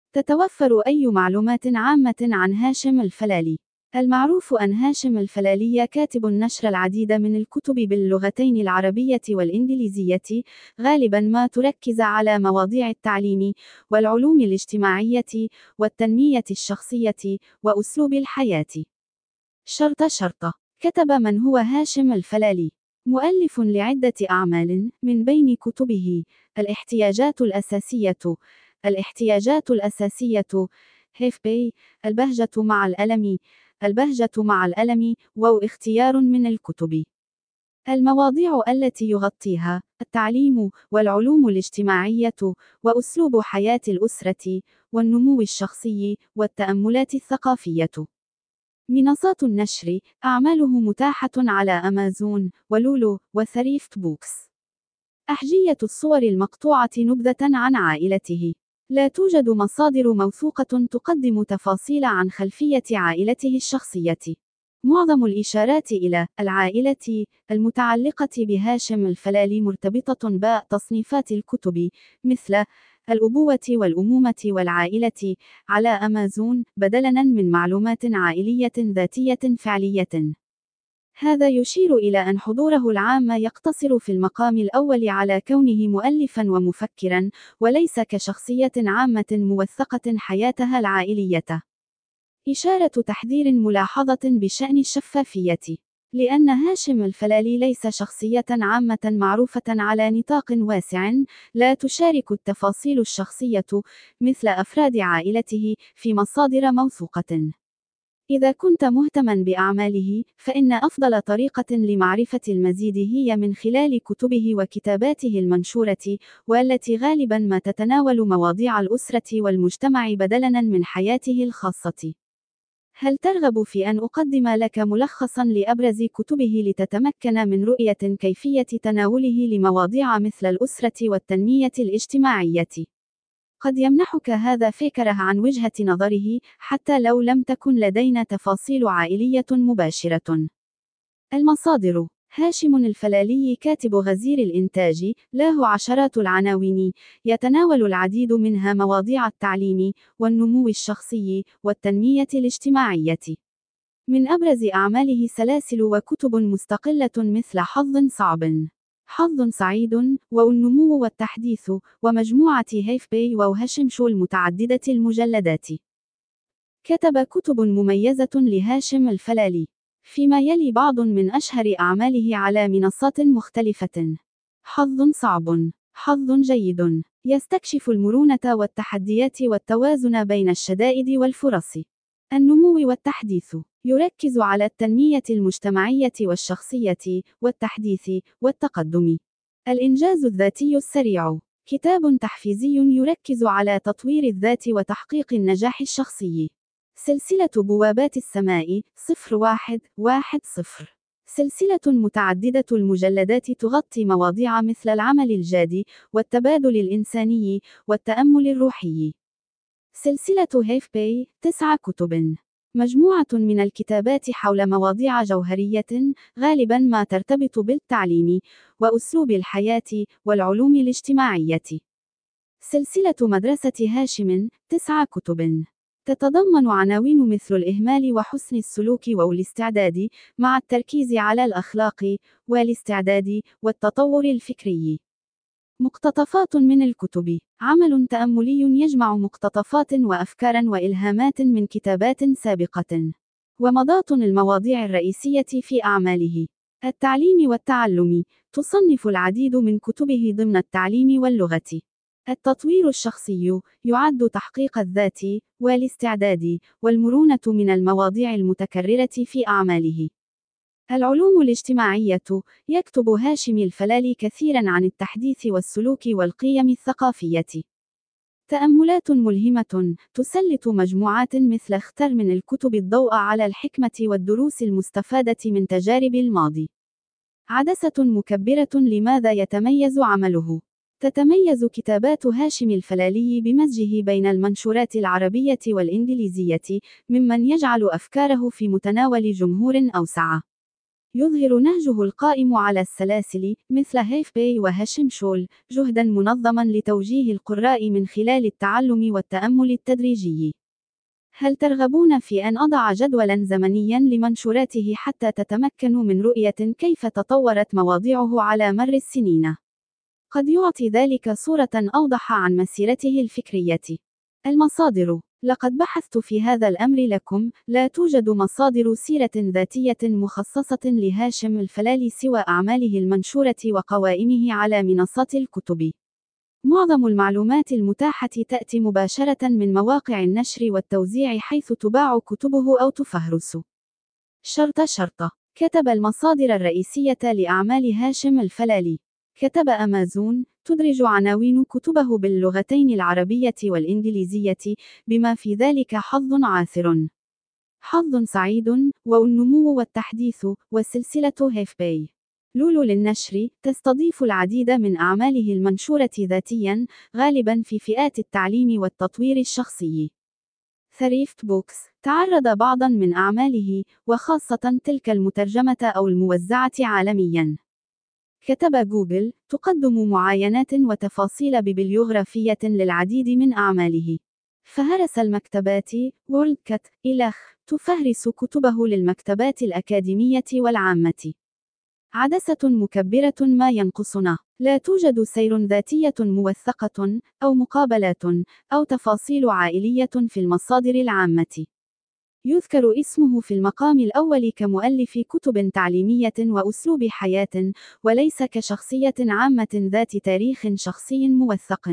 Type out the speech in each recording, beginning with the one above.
تتوفر أي معلومات عامة عن هاشم الفلالي؟ المعروف أن هاشم الفلالي كاتب نشر العديد من الكتب باللغتين العربية والإنجليزية، غالبا ما تركز على مواضيع التعليم والعلوم الاجتماعية والتنمية الشخصية وأسلوب الحياة. شرطة. كتب من هو هاشم الفلالي؟ مؤلف لعدة أعمال، من بين كتبه: الاحتياجات الأساسية، هيف بي، البهجة مع الألم، واختيار من الكتب. المواضيع التي يغطيها: التعليم والعلوم الاجتماعية، وأسلوب حياة الأسرة، والنمو الشخصي، والتأملات الثقافية. منصات النشر: أعماله متاحة على أمازون، ولولو، وثريفت بوكس. أحجية الصور المقطوعة نبذة عن عائلته. لا توجد مصادر موثوقة تقدم تفاصيل عن خلفية عائلته الشخصية. معظم الإشارات إلى العائلة المتعلقة بهاشم الفلالي مرتبطة بتصنيفات الكتب، مثل الأبوة والأمومة والعائلة على أمازون، بدلاً من معلومات عائلية ذاتية فعلية. هذا يشير إلى أن حضوره العام يقتصر في المقام الأول على كونه مؤلفاً ومفكراً، وليس كشخصية عامة موثقة حياتها العائلية. إشارة تحذير ملاحظة بشأن الشفافية. لأن هاشم الفلالي ليس شخصية عامة معروفة على نطاق واسع، لا تشارك التفاصيل الشخصية مثل أفراد عائلته في مصادر موثوقة. إذا كنت مهتماً بأعماله، فإن أفضل طريقة لمعرفة المزيد هي من خلال كتبه وكتاباته المنشورة، والتي غالباً ما تتناول مواضيع الأسرة والمجتمع بدلاً من حياته الخاصة. هل ترغب في أن أقدم لك ملخصاً لأبرز كتبه لتتمكن من رؤية كيفية تناوله لمواضيع مثل الأسرة والتنمية الاجتماعية؟ قد يمنحك هذا فكرة عن وجهة نظره، حتى لو لم تكن لدينا تفاصيل عائلية مباشرة. المصادر: هاشم الفلالي كاتب غزير الإنتاج، له عشرات العناوين، يتناول العديد منها مواضيع التعليم والنمو الشخصي والتنمية الاجتماعية. من أبرز أعماله سلاسل وكتب مستقلة مثل حظ صعب، حظ سعيد، والنمو والتحديث، ومجموعة هيف-بي وهاشم شو المتعددة المجلدات. كتب كتب مميزة لهاشم الفلالي، فيما يلي بعض من أشهر أعماله على منصات مختلفة: حظ صعب، حظ جيد، يستكشف المرونة والتحديات والتوازن بين الشدائد والفرص. النمو والتحديث، يركز على التنمية المجتمعية والشخصية، والتحديث، والتقدم. الإنجاز الذاتي السريع، كتاب تحفيزي يركز على تطوير الذات وتحقيق النجاح الشخصي. سلسلة بوابات السماء 0110، سلسلة متعددة المجلدات تغطي مواضيع مثل العمل الجاد، والتبادل الإنساني، والتأمل الروحي. سلسلة هيف-بي 9 كتب، مجموعة من الكتابات حول مواضيع جوهرية، غالباً ما ترتبط بالتعليم، وأسلوب الحياة، والعلوم الاجتماعية. سلسلة مدرسة هاشم 9 كتب، تتضمن عناوين مثل الإهمال وحسن السلوك والاستعداد، مع التركيز على الأخلاق، والاستعداد، والتطور الفكري. مقتطفات من الكتب، عمل تأملي يجمع مقتطفات وأفكاراً وإلهامات من كتابات سابقة، ومضات المواضيع الرئيسية في أعماله. التعليم والتعلم، تصنف العديد من كتبه ضمن التعليم واللغة. التطوير الشخصي، يعد تحقيق الذات، والاستعداد، والمرونة من المواضيع المتكررة في أعماله. العلوم الاجتماعية، يكتب هاشم الفلالي كثيراً عن التحديث والسلوك والقيم الثقافية. تأملات ملهمة، تسلط مجموعات مثل اختر من الكتب الضوء على الحكمة والدروس المستفادة من تجارب الماضي. عدسة مكبرة، لماذا يتميز عمله؟ تتميز كتابات هاشم الفلالي بمزجه بين المنشورات العربية والإنجليزية، ممن يجعل أفكاره في متناول جمهور أوسع. يظهر نهجه القائم على السلاسل، مثل هيف باي وهاشم شول، جهدًا منظمًا لتوجيه القراء من خلال التعلم والتأمل التدريجي. هل ترغبون في أن أضع جدولًا زمنيًا لمنشوراته حتى تتمكنوا من رؤية كيف تطورت مواضيعه على مر السنين؟ قد يعطي ذلك صورة أوضح عن مسيرته الفكرية. المصادر: لقد بحثت في هذا الأمر لكم. لا توجد مصادر سيرة ذاتية مخصصة لهاشم الفلالي سوى أعماله المنشورة وقوائمه على منصات الكتب. معظم المعلومات المتاحة تأتي مباشرة من مواقع النشر والتوزيع حيث تباع كتبه أو تفهرس. شرطة. كتب المصادر الرئيسية لأعمال هاشم الفلالي. كتب أمازون، تدرج عناوين كتبه باللغتين العربية والإنجليزية، بما في ذلك حظ عاثر، حظ سعيد، والنمو والتحديث، وسلسلة هيف باي. لولو للنشر، تستضيف العديد من أعماله المنشورة ذاتياً، غالباً في فئات التعليم والتطوير الشخصي. ثريفت بوكس، تعرض بعضاً من أعماله، وخاصة تلك المترجمة أو الموزعة عالمياً. كتب جوجل، تقدم معاينات وتفاصيل ببليوغرافية للعديد من أعماله. فهرس المكتبات، وورلدكات، إلخ، تفهرس كتبه للمكتبات الأكاديمية والعامة. عدسة مكبرة ما ينقصنا. لا توجد سير ذاتية موثقة، أو مقابلات، أو تفاصيل عائلية في المصادر العامة. يذكر اسمه في المقام الأول كمؤلف كتب تعليمية وأسلوب حياة، وليس كشخصية عامة ذات تاريخ شخصي موثق.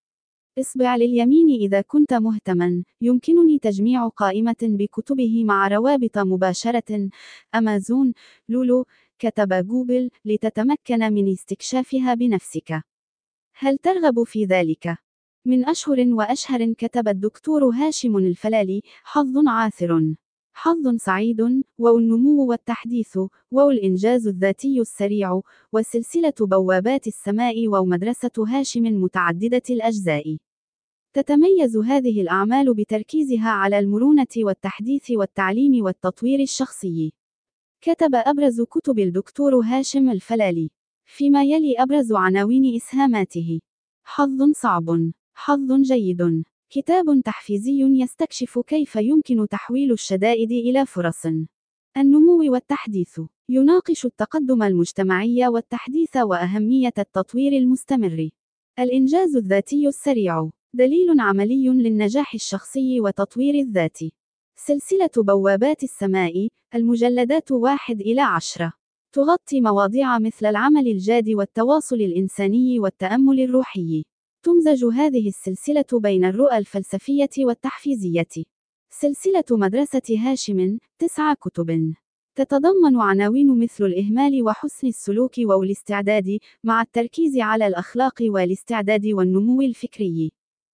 اصبع لليمين إذا كنت مهتما. يمكنني تجميع قائمة بكتبه مع روابط مباشرة. أمازون، لولو، كتب جوجل، لتتمكن من استكشافها بنفسك. هل ترغب في ذلك؟ من أشهر وأشهر كتب الدكتور هاشم الفلالي: حظ عاثر، حظ سعيد، والنمو والتحديث، والإنجاز الذاتي السريع، وسلسلة بوابات السماء، ومدرسة هاشم متعددة الأجزاء. تتميز هذه الأعمال بتركيزها على المرونة والتحديث والتعليم والتطوير الشخصي. كتب أبرز كتب الدكتور هاشم الفلالي. فيما يلي أبرز عناوين إسهاماته: حظ صعب، حظ جيد، كتاب تحفيزي يستكشف كيف يمكن تحويل الشدائد إلى فرص، النمو والتحديث، يناقش التقدم المجتمعي والتحديث وأهمية التطوير المستمر، الإنجاز الذاتي السريع، دليل عملي للنجاح الشخصي وتطوير الذات. سلسلة بوابات السماء، المجلدات 1-10، تغطي مواضيع مثل العمل الجاد والتواصل الإنساني والتأمل الروحي. تمزج هذه السلسلة بين الرؤى الفلسفية والتحفيزية. سلسلة مدرسة هاشم، 9 كتب. تتضمن عناوين مثل الإهمال وحسن السلوك والاستعداد، مع التركيز على الأخلاق والاستعداد والنمو الفكري.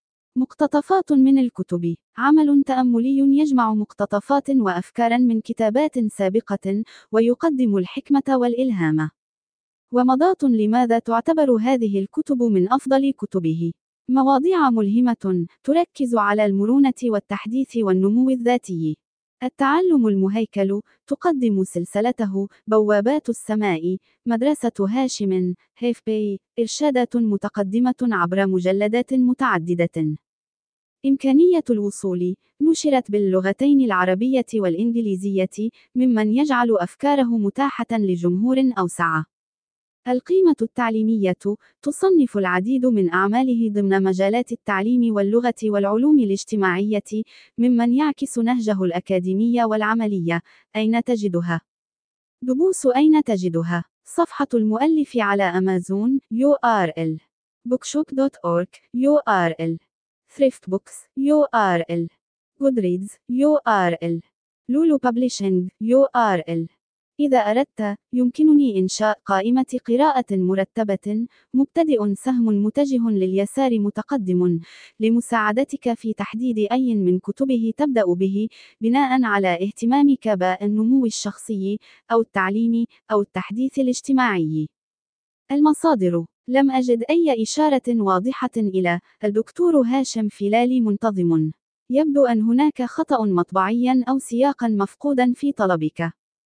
مقتطفات من الكتب. عمل تأملي يجمع مقتطفات وأفكارا من كتابات سابقة، ويقدم الحكمة والإلهام. ومضات لماذا تعتبر هذه الكتب من أفضل كتبه. مواضيع ملهمة، تركز على المرونة والتحديث والنمو الذاتي. التعلم المهيكل، تقدم سلسلته بوابات السماء، مدرسة هاشم، هيف باي، إرشادات متقدمة عبر مجلدات متعددة. إمكانية الوصول، نشرت باللغتين العربية والإنجليزية، ممن يجعل أفكاره متاحة لجمهور أوسع. القيمة التعليمية، تصنف العديد من أعماله ضمن مجالات التعليم واللغة والعلوم الاجتماعية، ممن يعكس نهجه الأكاديمي والعملي. أين تجدها؟ دبوس أين تجدها؟ صفحة المؤلف على أمازون URL bookshop.org URL thriftbooks URL goodreads URL لولو publishing URL. إذا أردت، يمكنني إنشاء قائمة قراءة مرتبة. مبتدئ سهم متجه لليسار متقدم، لمساعدتك في تحديد أي من كتبه تبدأ به، بناء على اهتمامك بالنمو الشخصي، أو التعليم، أو التحديث الاجتماعي. المصادر: لم أجد أي إشارة واضحة إلى الدكتور هاشم فلالي منتظم. يبدو أن هناك خطأ مطبعي أو سياقا مفقودا في طلبك.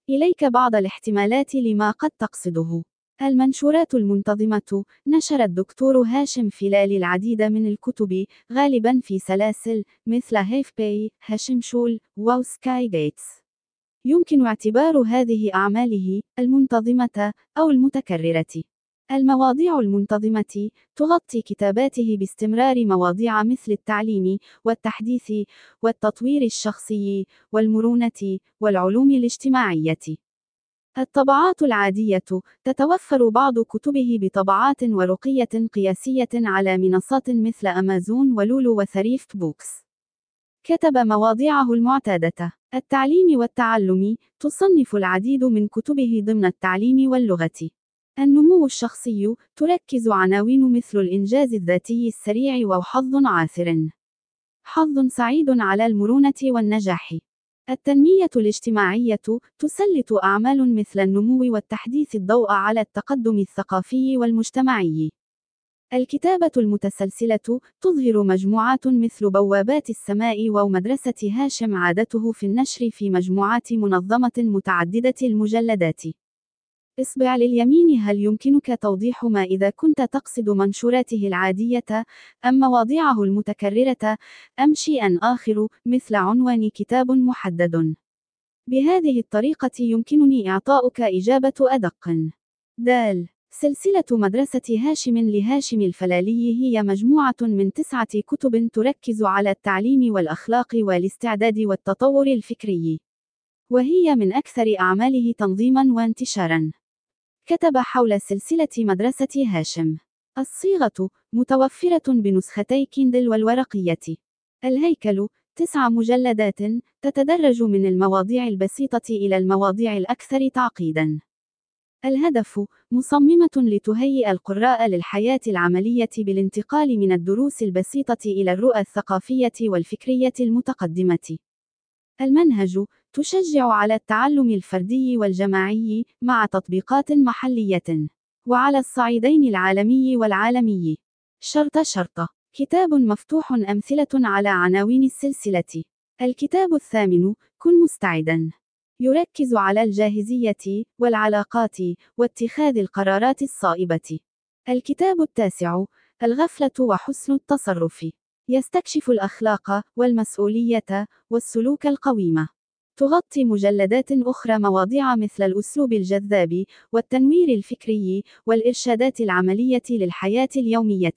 إليك بعض الاحتمالات لما قد تقصده. المنشورات المنتظمة. نشر الدكتور هاشم فيلالي العديد من الكتب، غالبا في سلاسل، مثل هيف باي، هاشم شول، وسكاي جيتس. يمكن اعتبار هذه أعماله المنتظمة أو المتكررة. المواضيع المنتظمة تغطي كتاباته باستمرار مواضيع مثل التعليم والتحديث والتطوير الشخصي والمرونة والعلوم الاجتماعية. الطبعات العادية. تتوفر بعض كتبه بطبعات ورقية قياسية على منصات مثل أمازون ولولو وثريفت بوكس. كتب مواضيعه المعتادة: التعليم والتعلم. تصنف العديد من كتبه ضمن التعليم واللغة. النمو الشخصي. تركز عناوين مثل الإنجاز الذاتي السريع وحظ عاثر. حظ سعيد على المرونة والنجاح. التنمية الاجتماعية. تسلط أعمال مثل النمو والتحديث الضوء على التقدم الثقافي والمجتمعي. الكتابة المتسلسلة. تظهر مجموعات مثل بوابات السماء ومدرسة هاشم عادته في النشر في مجموعات منظمة متعددة المجلدات. اصبع لليمين. هل يمكنك توضيح ما إذا كنت تقصد منشوراته العادية، أم مواضيعه المتكررة، أم شيئًا آخر، مثل عنوان كتاب محدد؟ بهذه الطريقة يمكنني إعطاؤك إجابة أدق. د. سلسلة مدرسة هاشم لهاشم الفلالي هي مجموعة من 9 كتب تركز على التعليم والأخلاق والاستعداد والتطور الفكري. وهي من أكثر أعماله تنظيمًا وانتشارًا. كتب حول سلسلة مدرسة هاشم. الصيغة. متوفرة بنسختي كيندل والورقية. الهيكل. 9 مجلدات، تتدرج من المواضيع البسيطة إلى المواضيع الأكثر تعقيدًا. الهدف. مصممة لتهيئ القراء للحياة العملية بالانتقال من الدروس البسيطة إلى الرؤى الثقافية والفكرية المتقدمة. المنهج. تشجع على التعلم الفردي والجماعي، مع تطبيقات محلية. وعلى الصعيدين العالمي والعالمي. شرطة. كتاب مفتوح. أمثلة على عناوين السلسلة. الكتاب الثامن. كن مستعدًا. يركز على الجاهزية والعلاقات واتخاذ القرارات الصائبة. الكتاب التاسع. الغفلة وحسن التصرف. يستكشف الأخلاق والمسؤولية والسلوك القويم. تغطي مجلدات أخرى مواضيع مثل الأسلوب الجذاب والتنوير الفكري والإرشادات العملية للحياة اليومية.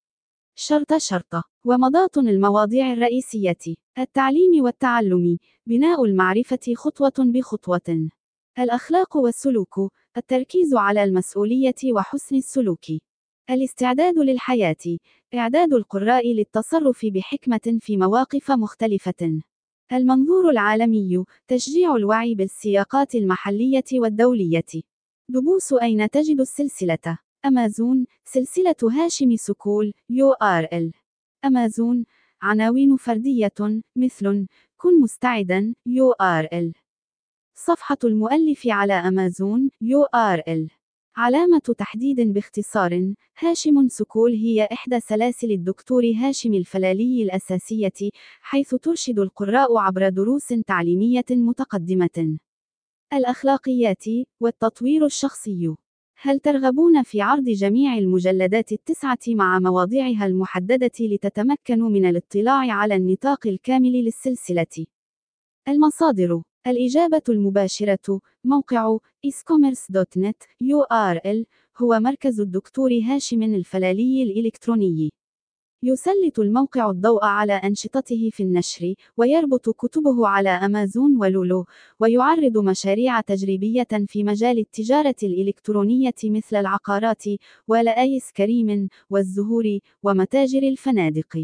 شرطة. ومضات المواضيع الرئيسية. التعليم والتعلم. بناء المعرفة خطوة بخطوة. الأخلاق والسلوك. التركيز على المسؤولية وحسن السلوك. الاستعداد للحياة. إعداد القراء للتصرف بحكمة في مواقف مختلفة. المنظور العالمي. تشجيع الوعي بالسياقات المحلية والدولية. دبوس. أين تجد السلسلة؟ أمازون. سلسلة هاشم سكول URL. أمازون. عناوين فردية، مثل كن مستعدًا URL. صفحة المؤلف على أمازون URL. علامة تحديد باختصار. هاشم سكول هي إحدى سلاسل الدكتور هاشم الفلالي الأساسية، حيث ترشد القراء عبر دروس تعليمية متقدمة. الأخلاقيات والتطوير الشخصي. هل ترغبون في عرض جميع المجلدات ال9 مع مواضيعها المحددة لتتمكنوا من الاطلاع على النطاق الكامل للسلسلة؟ المصادر. الإجابة المباشرة. موقع iscommerce.net URL. هو مركز الدكتور هاشم الفلالي الإلكتروني. يسلط الموقع الضوء على أنشطته في النشر، ويربط كتبه على أمازون ولولو، ويعرض مشاريع تجريبية في مجال التجارة الإلكترونية مثل العقارات، والآيس كريم، والزهور، ومتاجر الفنادق.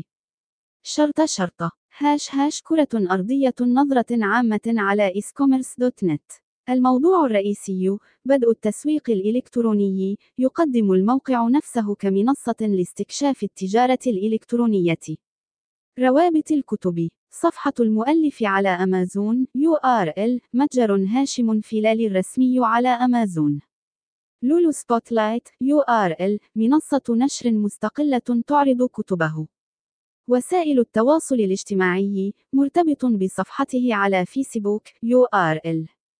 شرطة. كرة أرضية. نظرة عامة على iscommerce.net. الموضوع الرئيسي. بدء التسويق الإلكتروني. يقدم الموقع نفسه كمنصة لاستكشاف التجارة الإلكترونية. روابط الكتب. صفحة المؤلف على أمازون URL. متجر هاشم فيلالي الرسمي على أمازون. لولو سبوتلايت URL. منصة نشر مستقلة تعرض كتبه. وسائل التواصل الاجتماعي. مرتبط بصفحته على فيسبوك URL.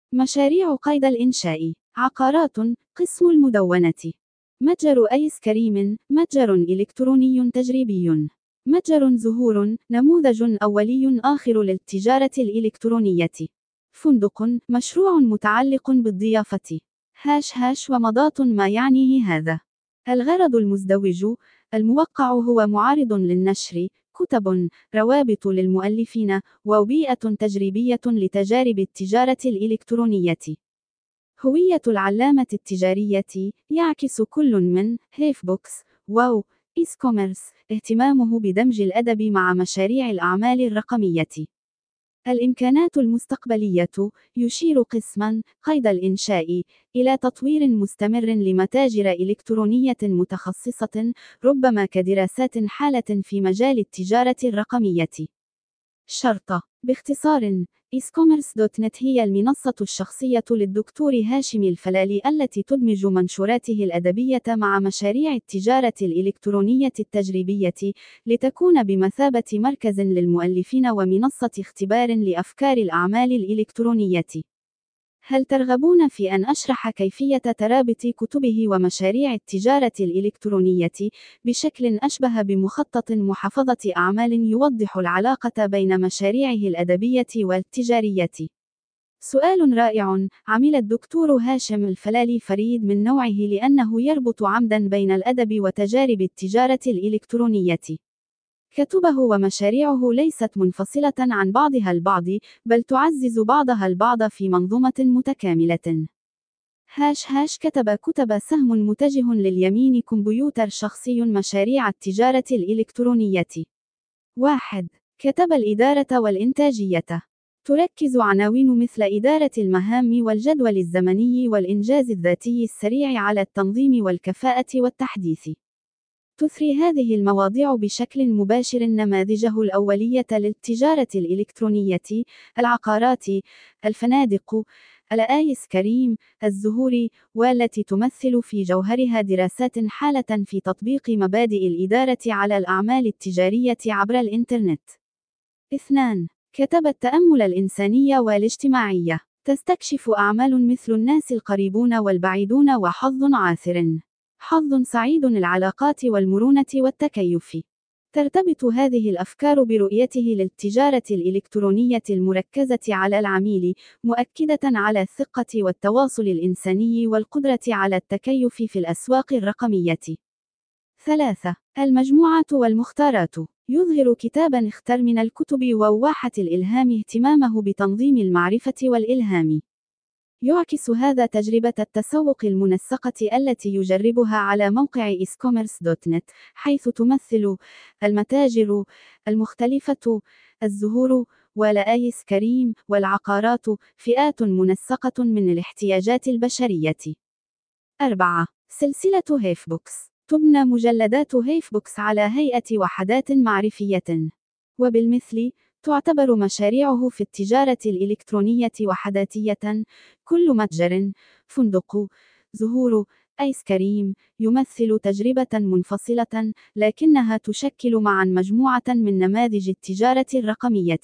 مشاريع قيد الإنشاء. عقارات، قسم المدونة. متجر آيس كريم، متجر إلكتروني تجريبي. متجر زهور، نموذج أولي آخر للتجارة الإلكترونية. فندق، مشروع متعلق بالضيافة. ومضات ما يعنيه هذا. الغرض المزدوج. الموقع هو معارض للنشر، كتب، روابط للمؤلفين، وبيئة تجريبية لتجارب التجارة الإلكترونية. هوية العلامة التجارية. يعكس كل من هيفبوكس، واو، إيسكوميرس اهتمامه بدمج الأدب مع مشاريع الأعمال الرقمية. الإمكانات المستقبلية. يشير قسماً قيد الإنشاء إلى تطوير مستمر لمتاجر إلكترونية متخصصة، ربما كدراسات حالة في مجال التجارة الرقمية. شرطة. باختصار، إيسكوميرس.نت هي المنصة الشخصية للدكتور هاشم الفلالي التي تدمج منشوراته الأدبية مع مشاريع التجارة الإلكترونية التجريبية، لتكون بمثابة مركز للمؤلفين ومنصة اختبار لأفكار الأعمال الإلكترونية. هل ترغبون في أن أشرح كيفية ترابط كتبه ومشاريع التجارة الإلكترونية بشكل أشبه بمخطط محفظة أعمال يوضح العلاقة بين مشاريعه الأدبية والتجارية؟ سؤال رائع. عمل الدكتور هاشم الفلالي فريد من نوعه لأنه يربط عمدا بين الأدب وتجارب التجارة الإلكترونية. كتبه ومشاريعه ليست منفصلة عن بعضها البعض، بل تعزز بعضها البعض في منظومة متكاملة. كتب سهم متجه لليمين كمبيوتر شخصي مشاريع التجارة الإلكترونية. 1. كتب الإدارة والإنتاجية. تركز عناوين مثل إدارة المهام والجدول الزمني والإنجاز الذاتي السريع على التنظيم والكفاءة والتحديث. تثري هذه المواضيع بشكل مباشر نماذجه الأولية للتجارة الإلكترونية، العقارات، الفنادق، الآيس كريم، الزهور، والتي تمثل في جوهرها دراسات حالة في تطبيق مبادئ الإدارة على الأعمال التجارية عبر الإنترنت. 2. كتب التأمل الإنساني والاجتماعي. تستكشف أعمال مثل الناس القريبون والبعيدون وحظ عاثر. حظ سعيد، العلاقات والمرونة والتكيف. ترتبط هذه الأفكار برؤيته للتجارة الإلكترونية المركزة على العميل، مؤكدة على الثقة والتواصل الإنساني والقدرة على التكيف في الأسواق الرقمية. 3. المجموعة والمختارات. يظهر كتابًا اختر من الكتب وواحة الإلهام اهتمامه بتنظيم المعرفة والإلهام. يعكس هذا تجربة التسوق المنسقة التي يجربها على موقع إيسكوميرس.نت، حيث تمثل المتاجر المختلفة، الزهور، والآيس كريم، والعقارات، فئات منسقة من الاحتياجات البشرية. 4. سلسلة هيفبوكس. تبنى مجلدات هيفبوكس على هيئة وحدات معرفية. وبالمثل، تعتبر مشاريعه في التجارة الإلكترونية وحداتية. كل متجر، فندق، زهور، آيس كريم، يمثل تجربة منفصلة، لكنها تشكل معا مجموعة من نماذج التجارة الرقمية.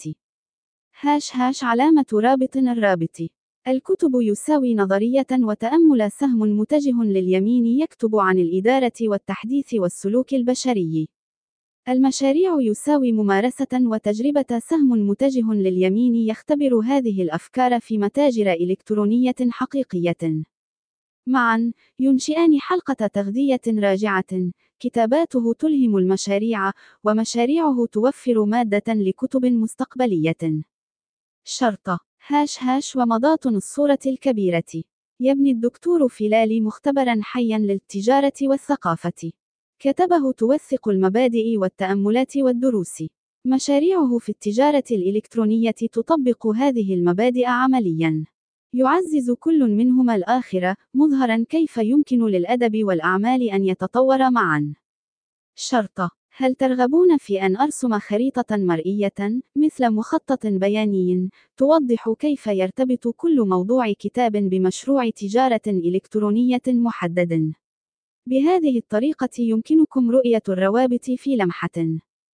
علامة رابط. الرابط. الكتب يساوي نظرية وتأمل سهم متجه لليمين يكتب عن الإدارة والتحديث والسلوك البشري. المشاريع يساوي ممارسة وتجربة سهم متجه لليمين يختبر هذه الأفكار في متاجر إلكترونية حقيقية. معا، ينشئان حلقة تغذية راجعة. كتاباته تلهم المشاريع، ومشاريعه توفر مادة لكتب مستقبلية. شرطة. ومضات الصورة الكبيرة. يبني الدكتور فلالي مختبرا حيا للتجارة والثقافة. كتبه توثق المبادئ والتأملات والدروس. مشاريعه في التجارة الإلكترونية تطبق هذه المبادئ عمليا. يعزز كل منهما الآخر، مظهرا كيف يمكن للأدب والأعمال أن يتطور معا. شرطة. هل ترغبون في أن أرسم خريطة مرئية، مثل مخطط بياني، توضح كيف يرتبط كل موضوع كتاب بمشروع تجارة إلكترونية محدد؟ بهذه الطريقة يمكنكم رؤية الروابط في لمحة.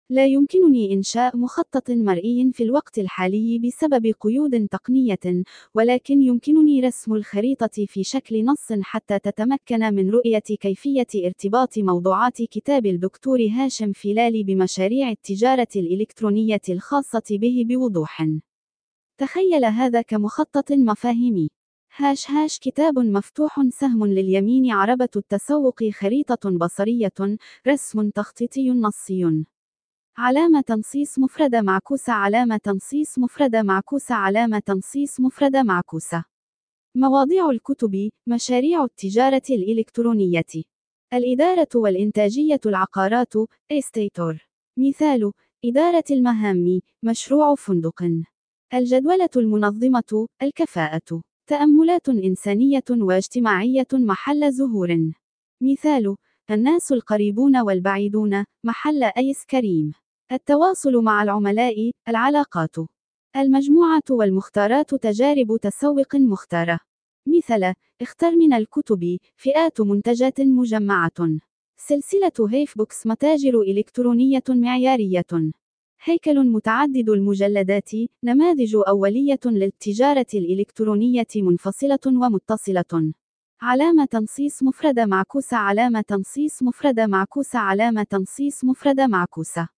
لا يمكنني إنشاء مخطط مرئي في الوقت الحالي بسبب قيود تقنية، ولكن يمكنني رسم الخريطة في شكل نص حتى تتمكن من رؤية كيفية ارتباط موضوعات كتاب الدكتور هاشم فيلالي بمشاريع التجارة الإلكترونية الخاصة به بوضوح. تخيل هذا كمخطط مفاهيمي. كتاب مفتوح سهم لليمين عربة التسوق خريطة بصرية رسم تخطيطي نصي علامة تنصيص مفردة معكوسة علامة تنصيص مفردة معكوسة علامة تنصيص مفردة معكوسة. مواضيع الكتب مشاريع التجارة الإلكترونية الإدارة والإنتاجية العقارات إستيتور. مثال إدارة المهام مشروع فندق. الجدولة المنظمة الكفاءة. تأملات إنسانية واجتماعية محل زهور. مثال الناس القريبون والبعيدون محل آيس كريم. التواصل مع العملاء العلاقات. المجموعة والمختارات تجارب تسوق مختارة. مثل اختر من الكتب فئات منتجات مجمعة. سلسلة هيفبوكس متاجر إلكترونية معيارية. هيكل متعدد المجلدات نماذج أولية للتجارة الإلكترونية منفصلة ومتصلة. علامة تنصيص مفردة معكوسة علامة تنصيص مفردة معكوسة علامة تنصيص مفردة معكوسة.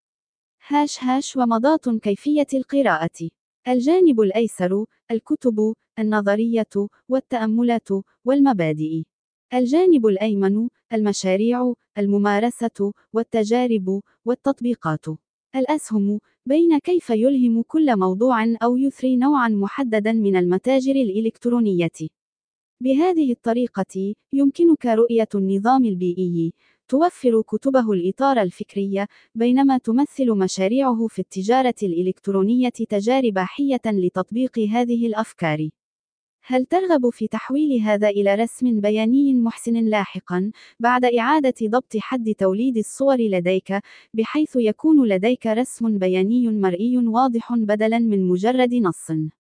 ومضات كيفية القراءة. الجانب الأيسر الكتب النظرية والتأملات والمبادئ. الجانب الأيمن المشاريع الممارسة والتجارب والتطبيقات. الأسهم بين كيف يلهم كل موضوع أو يثري نوعا محددا من المتاجر الإلكترونية. بهذه الطريقة يمكنك رؤية النظام البيئي. توفر كتبه الإطار الفكري، بينما تمثل مشاريعه في التجارة الإلكترونية تجارب حية لتطبيق هذه الأفكار. هل ترغب في تحويل هذا إلى رسم بياني محسن لاحقا، بعد إعادة ضبط حد توليد الصور لديك، بحيث يكون لديك رسم بياني مرئي واضح بدلاً من مجرد نص؟